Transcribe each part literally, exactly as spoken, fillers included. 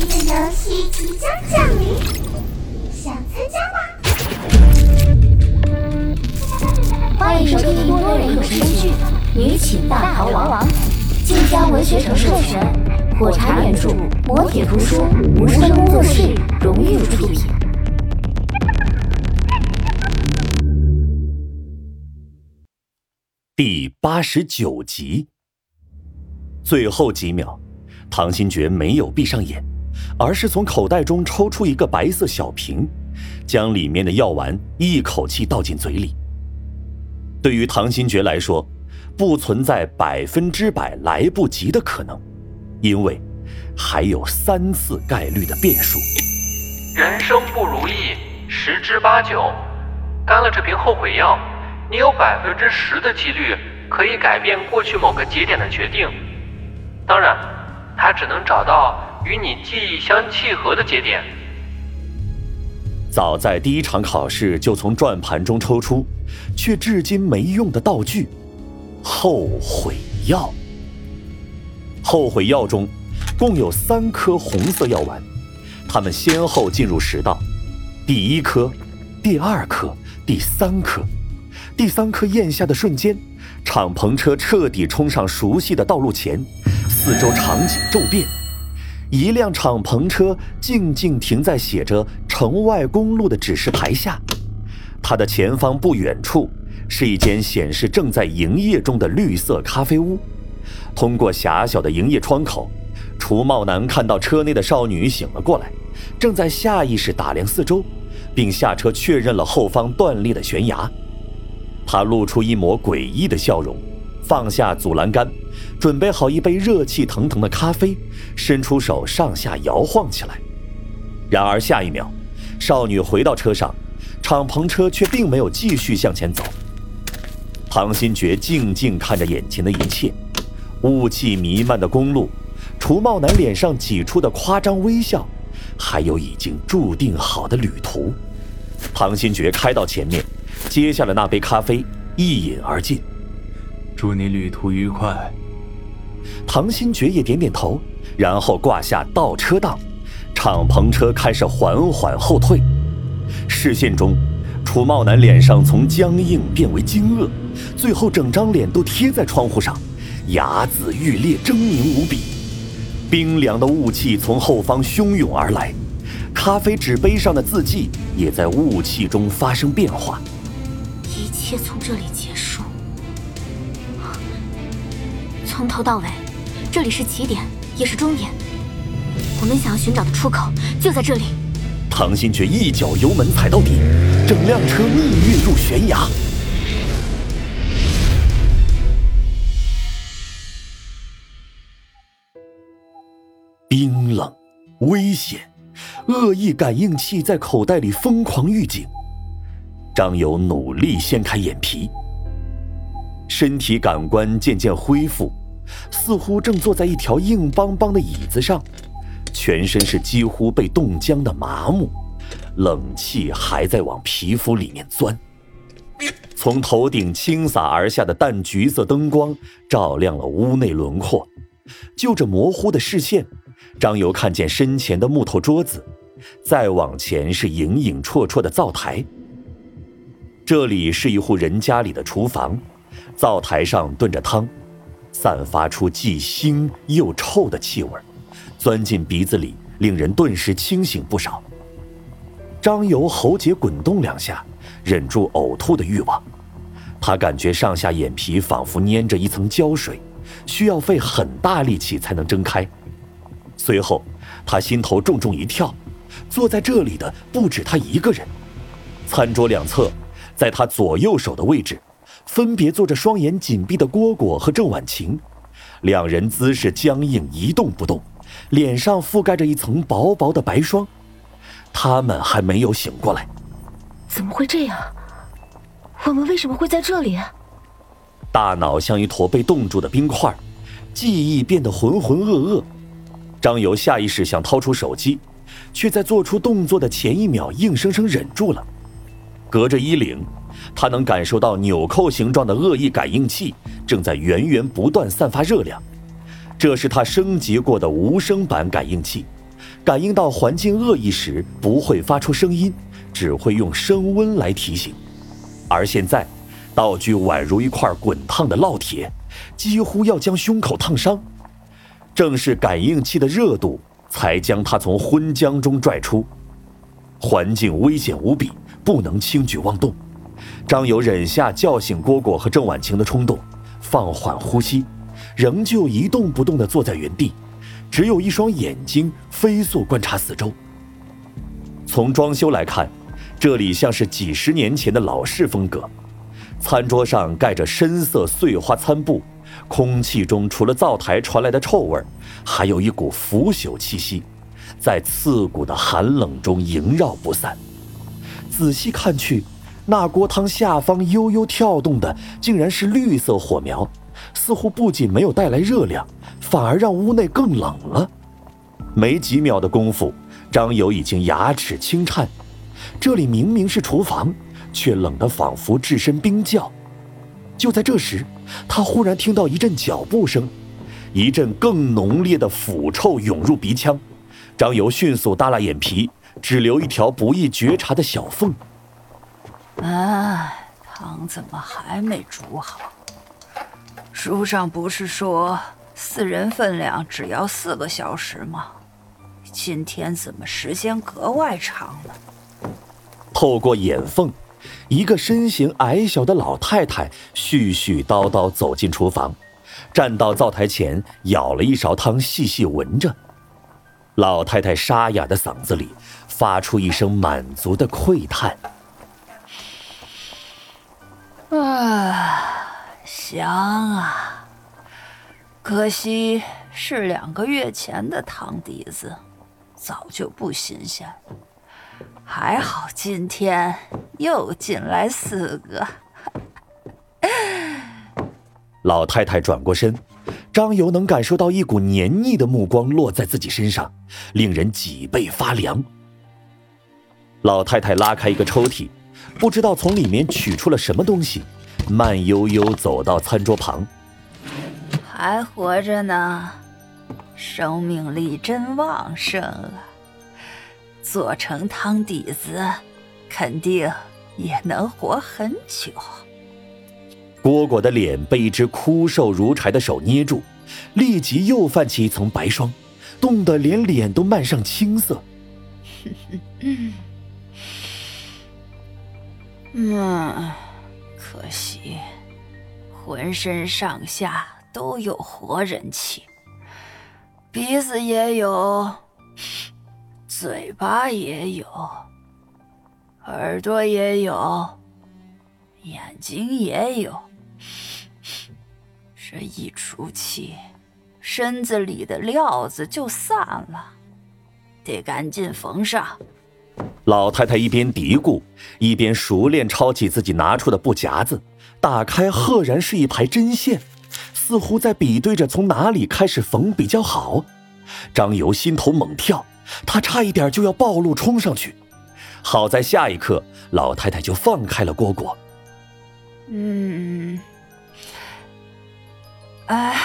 的游戏即将降临，想参加吗？ 欢迎收听多人有声剧《女寝大逃亡》，晋江文学城授权，火柴原著，磨铁图书，无声工作室荣誉出品。 第八十九集。最后几秒，唐新觉没有闭上眼，而是从口袋中抽出一个白色小瓶，将里面的药丸一口气倒进嘴里。对于唐新觉来说，不存在百分之百来不及的可能，因为还有三次概率的变数。 人生不如意十之八九，干了这瓶后悔药，你有百分之十的几率可以改变过去某个节点的决定。当然，它只能找到与你记忆相契合的节点。 早在第一场考试就从转盘中抽出，却至今没用的道具——后悔药。后悔药中共有三颗红色药丸，它们先后进入食道，第一颗、第二颗、第三颗。第三颗咽下的瞬间，敞篷车彻底冲上熟悉的道路前，四周场景骤变。一辆敞篷车静静停在写着城外公路的指示牌下，它的前方不远处是一间显示正在营业中的绿色咖啡屋。通过狭小的营业窗口，除帽男看到车内的少女醒了过来，正在下意识打量四周，并下车确认了后方断裂的悬崖。他露出一抹诡异的笑容，放下阻栏杆，准备好一杯热气腾腾的咖啡，伸出手上下摇晃起来。然而下一秒，少女回到车上，敞篷车却并没有继续向前走。唐新觉静静看着眼前的一切，雾气弥漫的公路，除帽男脸上挤出的夸张微笑，还有已经注定好的旅途。唐新觉开到前面，接下了那杯咖啡，一饮而尽。 祝你旅途愉快。 唐新觉也点点头，然后挂下倒车档，敞篷车开始缓缓后退。视线中，楚茂南脸上从僵硬变为惊愕，最后整张脸都贴在窗户上，牙眦欲裂，狰狞无比。冰凉的雾气从后方汹涌而来，咖啡纸杯上的字迹也在雾气中发生变化。 一切从这里结束，从头到尾，这里是起点，也是终点。我们想要寻找的出口就在这里。 唐新觉一脚油门踩到底，整辆车逆跃入悬崖。冰冷、危险，恶意感应器在口袋里疯狂预警。张友努力掀开眼皮，身体感官渐渐恢复，似乎正坐在一条硬邦邦的椅子上，全身是几乎被冻僵的麻木，冷气还在往皮肤里面钻。从头顶倾洒而下的淡橘色灯光照亮了屋内轮廓，就着模糊的视线，张友看见身前的木头桌子，再往前是影影绰绰的灶台。这里是一户人家里的厨房，灶台上炖着汤，散发出既腥又臭的气味，钻进鼻子里，令人顿时清醒不少。张友喉结滚动两下，忍住呕吐的欲望。他感觉上下眼皮仿佛粘着一层胶水，需要费很大力气才能睁开。随后他心头重重一跳，坐在这里的不止他一个人。餐桌两侧，在他左右手的位置，分别坐着双眼紧闭的蝈蝈和郑婉晴，两人姿势僵硬，一动不动，脸上覆盖着一层薄薄的白霜。他们还没有醒过来。 怎么会这样？我们为什么会在这里？ 大脑像一坨被冻住的冰块，记忆变得浑浑噩噩。张友下意识想掏出手机，却在做出动作的前一秒硬生生忍住了。隔着衣领，他能感受到纽扣形状的恶意感应器正在源源不断散发热量，这是他升级过的无声版感应器， 感应到环境恶意时不会发出声音，只会用声温来提醒。而现在道具宛如一块滚烫的烙铁，几乎要将胸口烫伤。正是感应器的热度才将他从昏浆中拽出。环境危险无比，不能轻举妄动。张友忍下叫醒蝈蝈和郑婉晴的冲动，放缓呼吸，仍旧一动不动地坐在原地，只有一双眼睛飞速观察四周。从装修来看，这里像是几十年前的老式风格。餐桌上盖着深色碎花餐布，空气中除了灶台传来的臭味，还有一股腐朽气息，在刺骨的寒冷中萦绕不散。仔细看去，那锅汤下方悠悠跳动的竟然是绿色火苗，似乎不仅没有带来热量，反而让屋内更冷了。没几秒的功夫，张友已经牙齿轻颤。这里明明是厨房，却冷得仿佛置身冰窖。就在这时，他忽然听到一阵脚步声，一阵更浓烈的腐臭涌入鼻腔。张友迅速耷拉眼皮，只留一条不易觉察的小缝。 哎，汤怎么还没煮好？书上不是说四人份量只要四个小时吗？今天怎么时间格外长了？ 透过眼缝，一个身形矮小的老太太絮絮叨叨走进厨房，站到灶台前，舀了一勺汤，细细闻着。老太太沙哑的嗓子里发出一声满足的喟叹。 啊，香啊！可惜是两个月前的汤底子，早就不新鲜了。还好今天又进来四个。 老太太转过身，张友能感受到一股黏腻的目光落在自己身上，令人脊背发凉。老太太拉开一个抽屉，不知道从里面取出了什么东西，慢悠悠走到餐桌旁。 还活着呢，生命力真旺盛啊！做成汤底子，肯定也能活很久。 蝈蝈的脸被一只枯瘦如柴的手捏住，立即又泛起一层白霜，冻得连脸都漫上青色。 嗯，可惜浑身上下都有活人气，鼻子也有，嘴巴也有，耳朵也有，眼睛也有。这一出气，身子里的料子就散了，得赶紧缝上。 老太太一边嘀咕，一边熟练抄起自己拿出的布夹子，打开赫然是一排针线，似乎在比对着从哪里开始缝比较好。张游心头猛跳，他差一点就要暴露冲上去，好在下一刻老太太就放开了蝈蝈。 嗯，哎，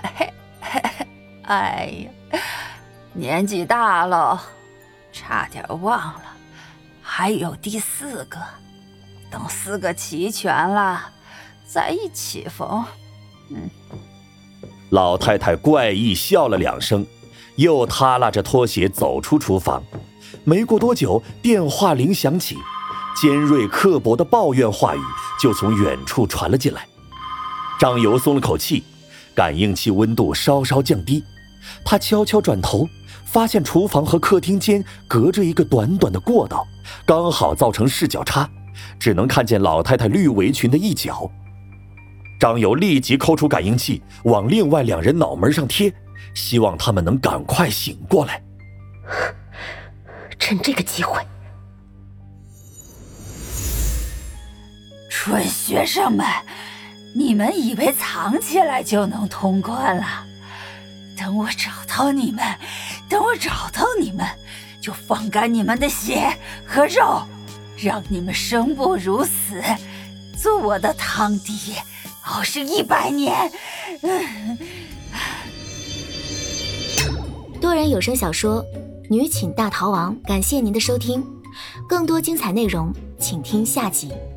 哎呀，年纪大了，差点忘了，还有第四个，等四个齐全了，再一起缝。嗯， 老太太怪异笑了两声，又踏拉着拖鞋走出厨房。没过多久，电话铃响起，尖锐刻薄的抱怨话语就从远处传了进来。张游松了口气，感应器温度稍稍降低，他悄悄转头，发现厨房和客厅间隔着一个短短的过道，刚好造成视角差，只能看见老太太绿围裙的一角。张游立即抠出感应器，往另外两人脑门上贴，希望他们能赶快醒过来。 趁这个机会， 蠢学生们，你们以为藏起来就能通关了？等我找到你们，等我找到你们，就放干你们的血和肉，让你们生不如死，做我的汤底，熬上一百年。 多人有声小说《 女寝大逃亡》，感谢您的收听，更多精彩内容请听下集。